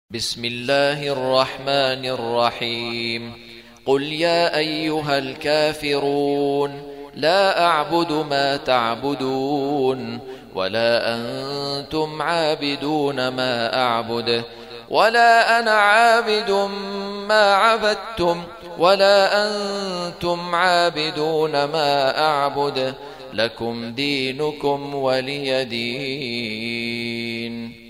بسم الله الرحمن الرحيم قل يا أيها الكافرون لا أعبد ما تعبدون ولا أنتم عابدون ما أعبد ولا أنا عابد ما عبدتم ولا أنتم عابدون ما أعبد لكم دينكم ولي دين.